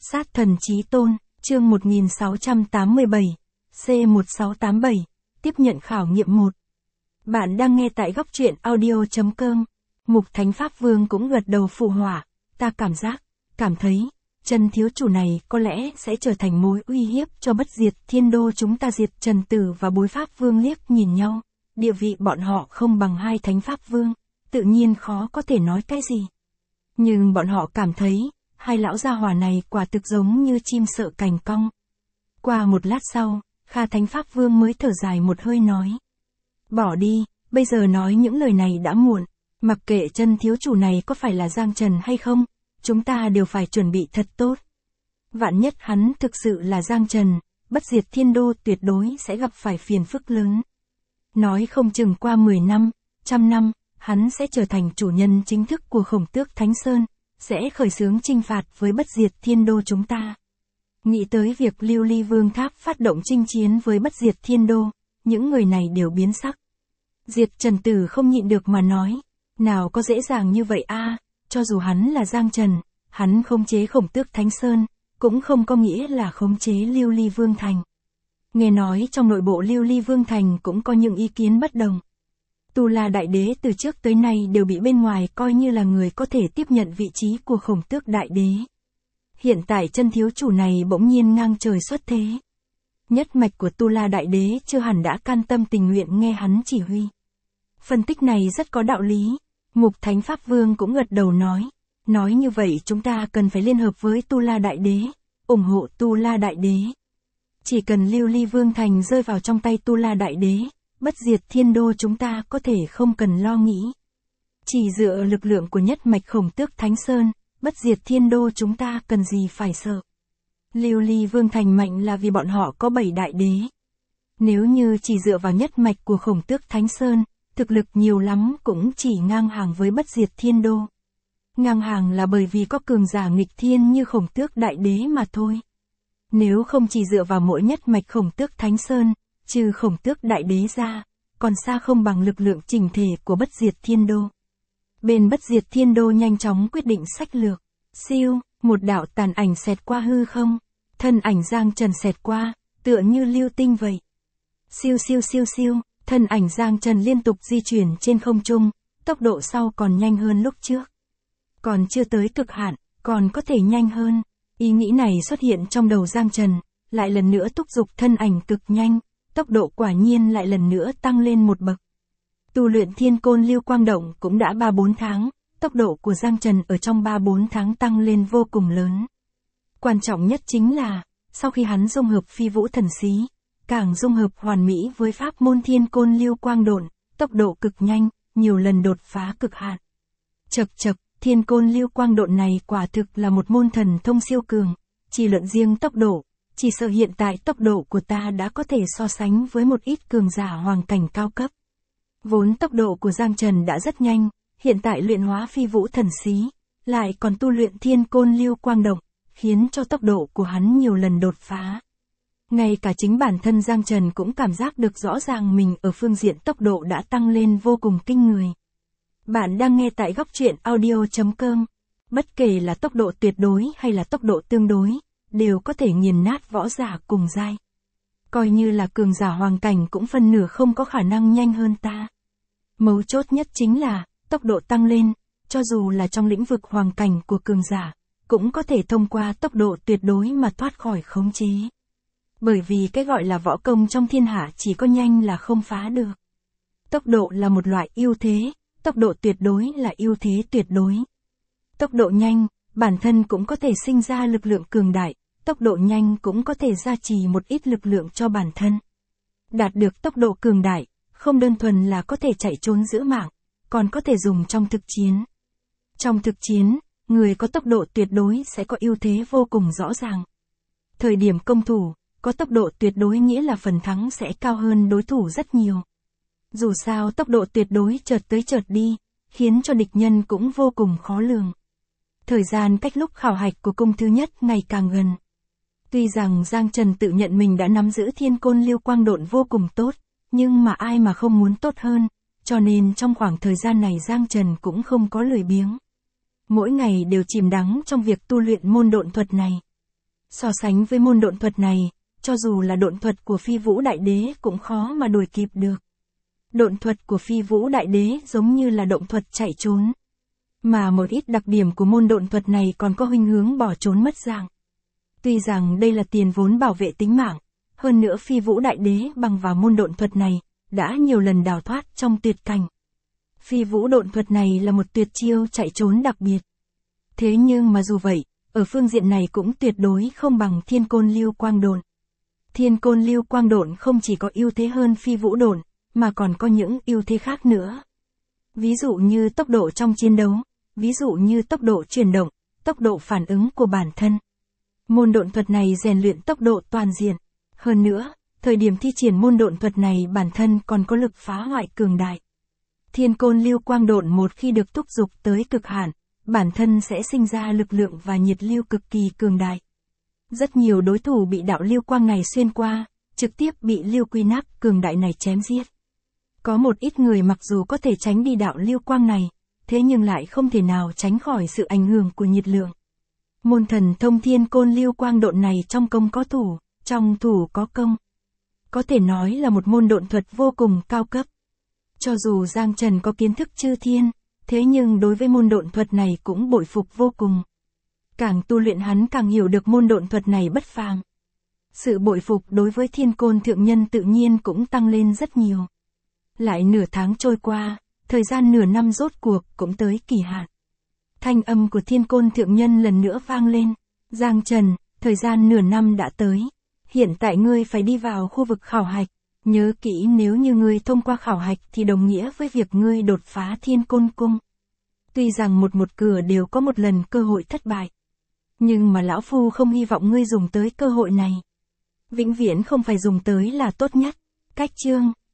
Sát thần chí tôn, chương 1687, C1687, tiếp nhận khảo nghiệm 1. Bạn đang nghe tại góc truyện audio.com. Mục Thánh Pháp Vương cũng gật đầu phụ họa, ta cảm thấy, Trần thiếu chủ này có lẽ sẽ trở thành mối uy hiếp cho Bất Diệt Thiên Đô chúng ta. Diệt Trần Tử và Bối Pháp Vương liếc nhìn nhau, địa vị bọn họ không bằng hai Thánh Pháp Vương, tự nhiên khó có thể nói cái gì. Nhưng bọn họ cảm thấy, hai lão gia hỏa này quả thực giống như chim sợ cành cong. Qua một lát sau, Kha Thánh Pháp Vương mới thở dài một hơi nói. Bỏ đi, bây giờ nói những lời này đã muộn, mặc kệ Trần thiếu chủ này có phải là Giang Trần hay không, chúng ta đều phải chuẩn bị thật tốt. Vạn nhất hắn thực sự là Giang Trần, Bất Diệt Thiên Đô tuyệt đối sẽ gặp phải phiền phức lớn. Nói không chừng qua 10 năm, 100 năm, hắn sẽ trở thành chủ nhân chính thức của Khổng Tước Thánh Sơn, sẽ khởi xướng chinh phạt với Bất Diệt Thiên Đô chúng ta. Nghĩ tới việc Lưu Ly Vương Tháp phát động chinh chiến với Bất Diệt Thiên Đô, những người này đều biến sắc. Diệt Trần Tử không nhịn được mà nói, nào có dễ dàng như vậy a, cho dù hắn là Giang Trần, hắn khống chế Khổng Tước Thánh Sơn, cũng không có nghĩa là khống chế Lưu Ly Vương Thành. Nghe nói trong nội bộ Lưu Ly Vương Thành cũng có những ý kiến bất đồng. Tu La Đại Đế từ trước tới nay đều bị bên ngoài coi như là người có thể tiếp nhận vị trí của Khổng Tước Đại Đế. Hiện tại chân thiếu chủ này bỗng nhiên ngang trời xuất thế. Nhất mạch của Tu La Đại Đế chưa hẳn đã can tâm tình nguyện nghe hắn chỉ huy. Phân tích này rất có đạo lý. Mục Thánh Pháp Vương cũng gật đầu nói như vậy chúng ta cần phải liên hợp với Tu La Đại Đế, ủng hộ Tu La Đại Đế. Chỉ cần Lưu Ly Vương Thành rơi vào trong tay Tu La Đại Đế, Bất Diệt Thiên Đô chúng ta có thể không cần lo nghĩ. Chỉ dựa lực lượng của nhất mạch Khổng Tước Thánh Sơn, Bất Diệt Thiên Đô chúng ta cần gì phải sợ. Lưu Ly Vương Thành mạnh là vì bọn họ có 7 đại đế. Nếu như chỉ dựa vào nhất mạch của Khổng Tước Thánh Sơn, thực lực nhiều lắm cũng chỉ ngang hàng với Bất Diệt Thiên Đô. Ngang hàng là bởi vì có cường giả nghịch thiên như Khổng Tước Đại Đế mà thôi. Nếu không chỉ dựa vào mỗi nhất mạch Khổng Tước Thánh Sơn, trừ Khổng Tước Đại Đế ra, còn xa không bằng lực lượng chỉnh thể của Bất Diệt Thiên Đô. Bên Bất Diệt Thiên Đô nhanh chóng quyết định sách lược. Siêu, một đạo tàn ảnh xẹt qua hư không, thân ảnh Giang Trần xẹt qua, tựa như lưu tinh vậy. Siêu, thân ảnh Giang Trần liên tục di chuyển trên không trung, tốc độ sau còn nhanh hơn lúc trước. Còn chưa tới cực hạn, còn có thể nhanh hơn. Ý nghĩ này xuất hiện trong đầu Giang Trần, lại lần nữa thúc giục thân ảnh cực nhanh, tốc độ quả nhiên lại lần nữa tăng lên một bậc. Tu luyện Thiên Côn Lưu Quang Động cũng đã 3-4 tháng, tốc độ của Giang Trần ở trong 3-4 tháng tăng lên vô cùng lớn. Quan trọng nhất chính là, sau khi hắn dung hợp Phi Vũ Thần Xí, càng dung hợp hoàn mỹ với pháp môn Thiên Côn Lưu Quang Độn, tốc độ cực nhanh, nhiều lần đột phá cực hạn. Chậc, Thiên Côn Lưu Quang Độn này quả thực là một môn thần thông siêu cường, chỉ luận riêng tốc độ, chỉ sợ hiện tại tốc độ của ta đã có thể so sánh với một ít cường giả hoàng cảnh cao cấp. Vốn tốc độ của Giang Trần đã rất nhanh, hiện tại luyện hóa Phi Vũ Thần Xí, lại còn tu luyện Thiên Côn Lưu Quang Động, khiến cho tốc độ của hắn nhiều lần đột phá. Ngay cả chính bản thân Giang Trần cũng cảm giác được rõ ràng mình ở phương diện tốc độ đã tăng lên vô cùng kinh người. Bạn đang nghe tại góc truyện audio.com. Bất kể là tốc độ tuyệt đối hay là tốc độ tương đối, đều có thể nghiền nát võ giả cùng giai. Coi như là cường giả hoàng cảnh cũng phân nửa không có khả năng nhanh hơn ta. Mấu chốt nhất chính là, tốc độ tăng lên, cho dù là trong lĩnh vực hoàng cảnh của cường giả, cũng có thể thông qua tốc độ tuyệt đối mà thoát khỏi khống chế. Bởi vì cái gọi là võ công trong thiên hạ chỉ có nhanh là không phá được. Tốc độ là một loại ưu thế, tốc độ tuyệt đối là ưu thế tuyệt đối. Tốc độ nhanh, bản thân cũng có thể sinh ra lực lượng cường đại, tốc độ nhanh cũng có thể gia trì một ít lực lượng cho bản thân. Đạt được tốc độ cường đại, không đơn thuần là có thể chạy trốn giữ mạng, còn có thể dùng trong thực chiến. Trong thực chiến, người có tốc độ tuyệt đối sẽ có ưu thế vô cùng rõ ràng. Thời điểm công thủ, có tốc độ tuyệt đối nghĩa là phần thắng sẽ cao hơn đối thủ rất nhiều. Dù sao tốc độ tuyệt đối chợt tới chợt đi, khiến cho địch nhân cũng vô cùng khó lường. Thời gian cách lúc khảo hạch của cung thứ nhất ngày càng gần. Tuy rằng Giang Trần tự nhận mình đã nắm giữ Thiên Côn Lưu Quang Độn vô cùng tốt, nhưng mà ai mà không muốn tốt hơn, cho nên trong khoảng thời gian này Giang Trần cũng không có lười biếng. Mỗi ngày đều chìm đắm trong việc tu luyện môn độn thuật này. So sánh với môn độn thuật này, cho dù là độn thuật của Phi Vũ Đại Đế cũng khó mà đuổi kịp được. Độn thuật của Phi Vũ Đại Đế giống như là động thuật chạy trốn. Mà một ít đặc điểm của môn độn thuật này còn có khuynh hướng bỏ trốn mất dạng. Tuy rằng đây là tiền vốn bảo vệ tính mạng, hơn nữa Phi Vũ Đại Đế bằng vào môn độn thuật này, đã nhiều lần đào thoát trong tuyệt cảnh. Phi Vũ độn thuật này là một tuyệt chiêu chạy trốn đặc biệt. Thế nhưng mà dù vậy, ở phương diện này cũng tuyệt đối không bằng Thiên Côn Lưu Quang Độn. Thiên Côn Lưu Quang Độn không chỉ có ưu thế hơn Phi Vũ độn, mà còn có những ưu thế khác nữa. Ví dụ như tốc độ trong chiến đấu, ví dụ như tốc độ chuyển động, tốc độ phản ứng của bản thân. Môn độn thuật này rèn luyện tốc độ toàn diện. Hơn nữa, thời điểm thi triển môn độn thuật này bản thân còn có lực phá hoại cường đại. Thiên Côn Lưu Quang Độn một khi được thúc giục tới cực hạn, bản thân sẽ sinh ra lực lượng và nhiệt lưu cực kỳ cường đại. Rất nhiều đối thủ bị đạo lưu quang này xuyên qua, trực tiếp bị lưu quy nắc cường đại này chém giết. Có một ít người mặc dù có thể tránh đi đạo lưu quang này, thế nhưng lại không thể nào tránh khỏi sự ảnh hưởng của nhiệt lượng. Môn thần thông Thiên Côn Lưu Quang Độn này trong công có thủ, trong thủ có công. Có thể nói là một môn độn thuật vô cùng cao cấp. Cho dù Giang Trần có kiến thức chư thiên, thế nhưng đối với môn độn thuật này cũng bội phục vô cùng. Càng tu luyện hắn càng hiểu được môn độn thuật này bất phàm. Sự bội phục đối với Thiên Côn Thượng Nhân tự nhiên cũng tăng lên rất nhiều. Lại nửa tháng trôi qua, thời gian nửa năm rốt cuộc cũng tới kỳ hạn. Thanh âm của Thiên Côn Thượng Nhân lần nữa vang lên. Giang Trần, thời gian nửa năm đã tới. Hiện tại ngươi phải đi vào khu vực khảo hạch. Nhớ kỹ, nếu như ngươi thông qua khảo hạch thì đồng nghĩa với việc ngươi đột phá Thiên Côn Cung. Tuy rằng một cửa đều có một lần cơ hội thất bại. Nhưng mà lão phu không hy vọng ngươi dùng tới cơ hội này. Vĩnh viễn không phải dùng tới là tốt nhất. Cách chương